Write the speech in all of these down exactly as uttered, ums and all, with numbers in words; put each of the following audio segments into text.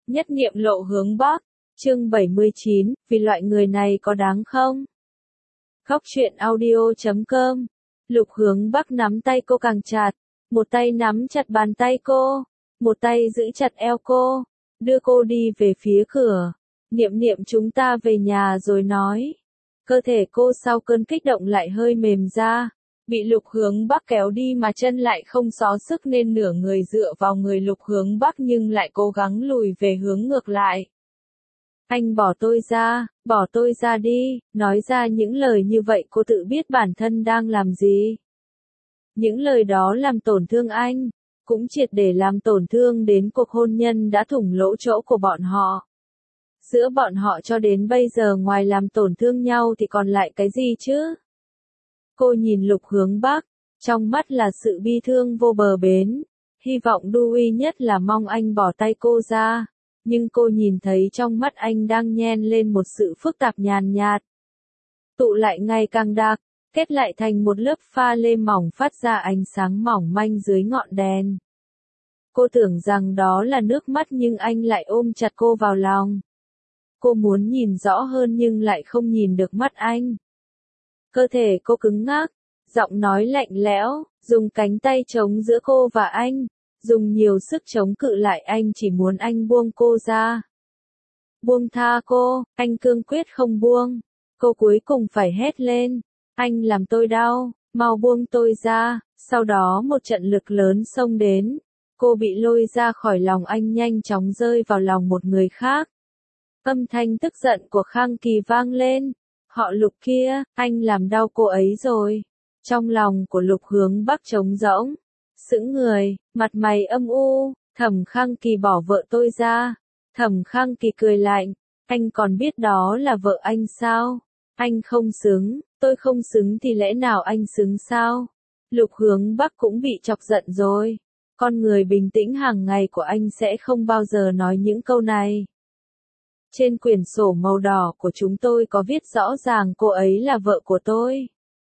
Nhất niệm lộ hướng Bắc, chương bảy mươi chín, vì loại người này có đáng không? Góc truyện audio chấm com. Lục Hướng Bắc nắm tay cô càng chặt, một tay nắm chặt bàn tay cô, một tay giữ chặt eo cô, đưa cô đi về phía cửa. Niệm niệm chúng ta về nhà rồi nói. Cơ thể cô sau cơn kích động lại hơi mềm ra, bị Lục Hướng Bắc kéo đi mà chân lại không xó sức nên nửa người dựa vào người Lục Hướng Bắc nhưng lại cố gắng lùi về hướng ngược lại. Anh bỏ tôi ra, bỏ tôi ra đi, nói ra những lời như vậy cô tự biết bản thân đang làm gì. Những lời đó làm tổn thương anh, cũng triệt để làm tổn thương đến cuộc hôn nhân đã thủng lỗ chỗ của bọn họ. Giữa bọn họ cho đến bây giờ ngoài làm tổn thương nhau thì còn lại cái gì chứ? Cô nhìn Lục Hướng Bắc, trong mắt là sự bi thương vô bờ bến, hy vọng duy nhất là mong anh bỏ tay cô ra, nhưng cô nhìn thấy trong mắt anh đang nhen lên một sự phức tạp nhàn nhạt. Tụ lại ngày càng đặc, kết lại thành một lớp pha lê mỏng phát ra ánh sáng mỏng manh dưới ngọn đèn. Cô tưởng rằng đó là nước mắt nhưng anh lại ôm chặt cô vào lòng. Cô muốn nhìn rõ hơn nhưng lại không nhìn được mắt anh. Cơ thể cô cứng ngắc, giọng nói lạnh lẽo, dùng cánh tay chống giữa cô và anh, dùng nhiều sức chống cự lại anh chỉ muốn anh buông cô ra. Buông tha cô, anh cương quyết không buông. Cô cuối cùng phải hét lên, anh làm tôi đau, mau buông tôi ra. Sau đó một trận lực lớn xông đến, cô bị lôi ra khỏi lòng anh nhanh chóng rơi vào lòng một người khác. Âm thanh tức giận của Khang Kỳ vang lên, họ Lục kia, anh làm đau cô ấy rồi. Trong lòng của Lục Hướng Bắc trống rỗng, sững người, mặt mày âm u, Thẩm Khang Kỳ bỏ vợ tôi ra. Thẩm Khang Kỳ cười lạnh, anh còn biết đó là vợ anh sao? Anh không xứng, tôi không xứng thì lẽ nào anh xứng sao? Lục Hướng Bắc cũng bị chọc giận rồi. Con người bình tĩnh hàng ngày của anh sẽ không bao giờ nói những câu này. Trên quyển sổ màu đỏ của chúng tôi có viết rõ ràng cô ấy là vợ của tôi.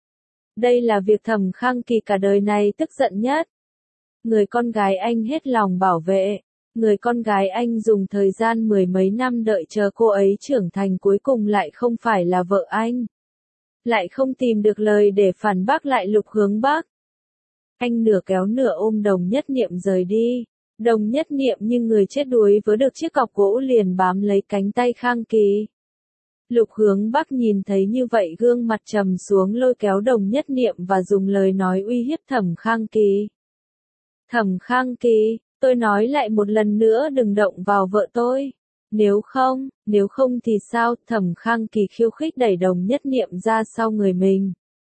Đây là việc Thẩm Khang Kỳ cả đời này tức giận nhất. Người con gái anh hết lòng bảo vệ, người con gái anh dùng thời gian mười mấy năm đợi chờ cô ấy trưởng thành cuối cùng lại không phải là vợ anh. Lại không tìm được lời để phản bác lại Lục Hướng Bắc. Anh nửa kéo nửa ôm Đồng Nhất Niệm rời đi. Đồng Nhất Niệm như người chết đuối vớ được chiếc cọc gỗ liền bám lấy cánh tay Khang Kỳ. Lục Hướng Bắc nhìn thấy như vậy gương mặt trầm xuống lôi kéo Đồng Nhất Niệm và dùng lời nói uy hiếp Thẩm Khang Kỳ. Thẩm Khang Kỳ, tôi nói lại một lần nữa đừng động vào vợ tôi. Nếu không, nếu không thì sao? Thẩm Khang Kỳ khiêu khích đẩy Đồng Nhất Niệm ra sau người mình.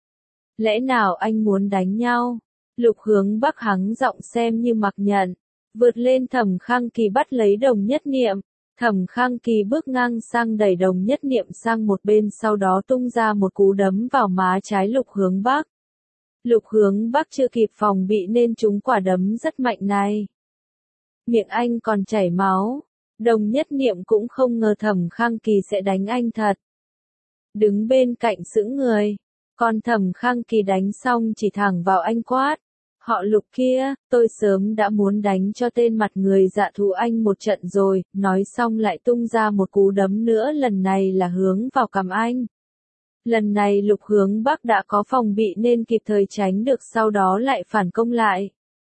Lẽ nào anh muốn đánh nhau? Lục Hướng Bắc hắng giọng xem như mặc nhận. Vượt lên Thẩm Khang Kỳ bắt lấy Đồng Nhất Niệm. Thẩm Khang Kỳ bước ngang sang đẩy Đồng Nhất Niệm sang một bên sau đó tung ra một cú đấm vào má trái Lục Hướng Bắc. Lục Hướng Bắc chưa kịp phòng bị nên trúng quả đấm rất mạnh này. Miệng anh còn chảy máu. Đồng Nhất Niệm cũng không ngờ Thẩm Khang Kỳ sẽ đánh anh thật. Đứng bên cạnh sững người. Còn Thẩm Khang Kỳ đánh xong chỉ thẳng vào anh quát. Họ Lục kia, tôi sớm đã muốn đánh cho tên mặt người dạ thù anh một trận rồi, nói xong lại tung ra một cú đấm nữa lần này là hướng vào cằm anh. Lần này Lục Hướng Bắc đã có phòng bị nên kịp thời tránh được sau đó lại phản công lại.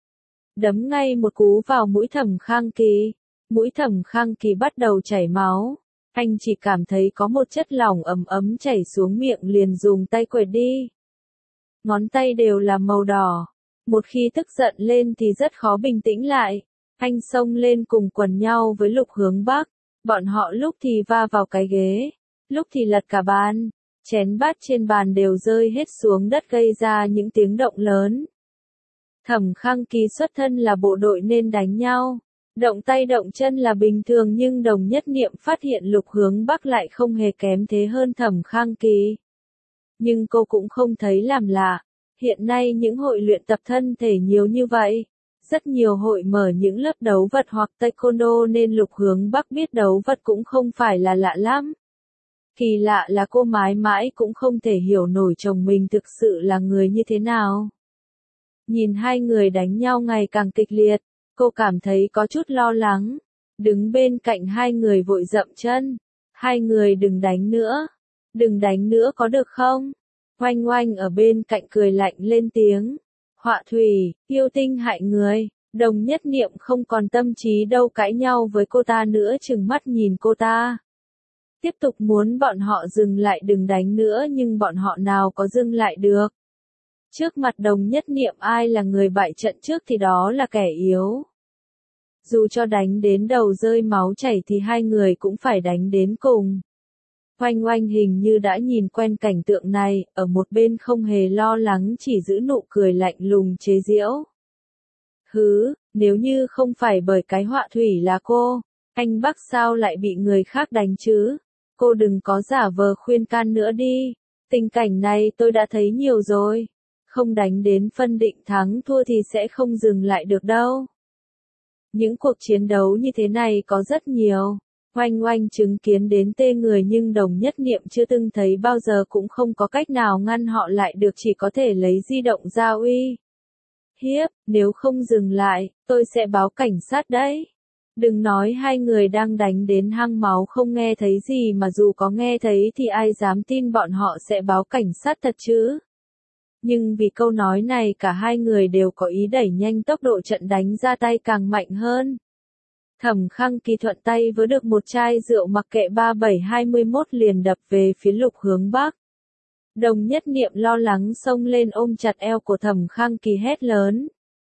Đấm ngay một cú vào mũi Thẩm Khang Kỳ. Mũi Thẩm Khang Kỳ bắt đầu chảy máu. Anh chỉ cảm thấy có một chất lỏng ấm ấm chảy xuống miệng liền dùng tay quệt đi. Ngón tay đều là màu đỏ. Một khi tức giận lên thì rất khó bình tĩnh lại. Anh xông lên cùng quần nhau với Lục Hướng Bắc. Bọn họ lúc thì va vào cái ghế, lúc thì lật cả bàn. Chén bát trên bàn đều rơi hết xuống đất gây ra những tiếng động lớn. Thẩm Khang Kỳ xuất thân là bộ đội nên đánh nhau. Động tay động chân là bình thường nhưng Đồng Nhất Niệm phát hiện Lục Hướng Bắc lại không hề kém thế hơn Thẩm Khang Kỳ. Nhưng cô cũng không thấy làm lạ. Hiện nay những hội luyện tập thân thể nhiều như vậy. Rất nhiều hội mở những lớp đấu vật hoặc taekwondo nên Lục Hướng Bắc biết đấu vật cũng không phải là lạ lắm. Kỳ lạ là cô mãi mãi cũng không thể hiểu nổi chồng mình thực sự là người như thế nào. Nhìn hai người đánh nhau ngày càng kịch liệt, cô cảm thấy có chút lo lắng. Đứng bên cạnh hai người vội dậm chân. Hai người đừng đánh nữa. Đừng đánh nữa có được không? Oanh oanh ở bên cạnh cười lạnh lên tiếng. Họa thủy, yêu tinh hại người. Đồng Nhất Niệm không còn tâm trí đâu cãi nhau với cô ta nữa, trừng mắt nhìn cô ta. Tiếp tục muốn bọn họ dừng lại đừng đánh nữa, nhưng bọn họ nào có dừng lại được. Trước mặt Đồng Nhất Niệm ai là người bại trận trước thì đó là kẻ yếu. Dù cho đánh đến đầu rơi máu chảy thì hai người cũng phải đánh đến cùng. Oanh oanh hình như đã nhìn quen cảnh tượng này, ở một bên không hề lo lắng chỉ giữ nụ cười lạnh lùng chế giễu. Hứ, nếu như không phải bởi cái họa thủy là cô, anh Bắc sao lại bị người khác đánh chứ? Cô đừng có giả vờ khuyên can nữa đi. Tình cảnh này tôi đã thấy nhiều rồi. Không đánh đến phân định thắng thua thì sẽ không dừng lại được đâu. Những cuộc chiến đấu như thế này có rất nhiều. Oanh oanh chứng kiến đến tê người nhưng Đồng Nhất Niệm chưa từng thấy bao giờ cũng không có cách nào ngăn họ lại được, chỉ có thể lấy di động ra uy hiếp, nếu không dừng lại, tôi sẽ báo cảnh sát đấy. Đừng nói hai người đang đánh đến hăng máu không nghe thấy gì, mà dù có nghe thấy thì ai dám tin bọn họ sẽ báo cảnh sát thật chứ. Nhưng vì câu nói này cả hai người đều có ý đẩy nhanh tốc độ trận đánh ra tay càng mạnh hơn. Thẩm Khang Kỳ thuận tay với được một chai rượu mặc kệ ba bảy hai mươi mốt liền đập về phía Lục Hướng Bắc. Đồng Nhất Niệm lo lắng xông lên ôm chặt eo của Thẩm Khang Kỳ hét lớn.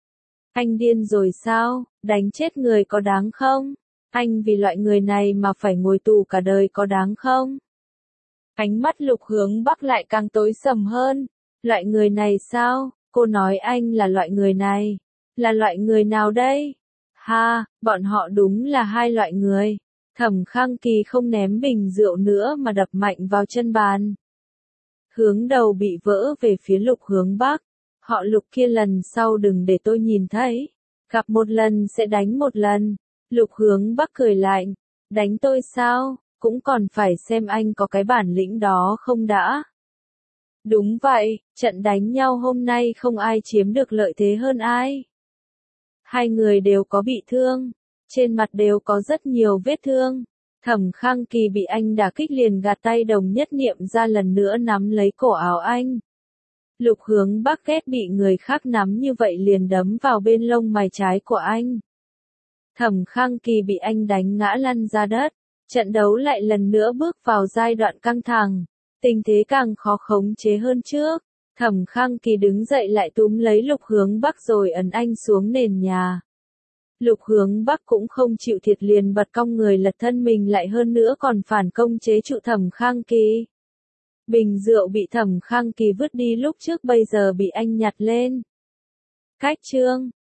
Anh điên rồi sao, đánh chết người có đáng không? Anh vì loại người này mà phải ngồi tù cả đời có đáng không? Ánh mắt Lục Hướng Bắc lại càng tối sầm hơn. Loại người này sao? Cô nói anh là loại người này. Là loại người nào đây? Ha, bọn họ đúng là hai loại người. Thẩm Khang Kỳ không ném bình rượu nữa mà đập mạnh vào chân bàn. Hướng đầu bị vỡ về phía Lục Hướng Bắc. Họ Lục kia lần sau đừng để tôi nhìn thấy. Gặp một lần sẽ đánh một lần. Lục Hướng Bắc cười lạnh. Đánh tôi sao? Cũng còn phải xem anh có cái bản lĩnh đó không đã. Đúng vậy, trận đánh nhau hôm nay không ai chiếm được lợi thế hơn ai. Hai người đều có bị thương, trên mặt đều có rất nhiều vết thương. Thẩm Khang Kỳ bị anh đả kích liền gạt tay Đồng Nhất Niệm ra, lần nữa nắm lấy cổ áo anh. Lục Hướng Bắc ghét bị người khác nắm như vậy liền đấm vào bên lông mày trái của anh. Thẩm Khang Kỳ bị anh đánh ngã lăn ra đất. Trận đấu lại lần nữa bước vào giai đoạn căng thẳng. Tình thế càng khó khống chế hơn trước. Thẩm Khang Kỳ đứng dậy lại túm lấy Lục Hướng Bắc rồi ấn anh xuống nền nhà. Lục Hướng Bắc cũng không chịu thiệt liền bật cong người lật thân mình lại, hơn nữa còn phản công chế trụ Thẩm Khang Kỳ. Bình rượu bị Thẩm Khang Kỳ vứt đi lúc trước bây giờ bị anh nhặt lên. Cách chương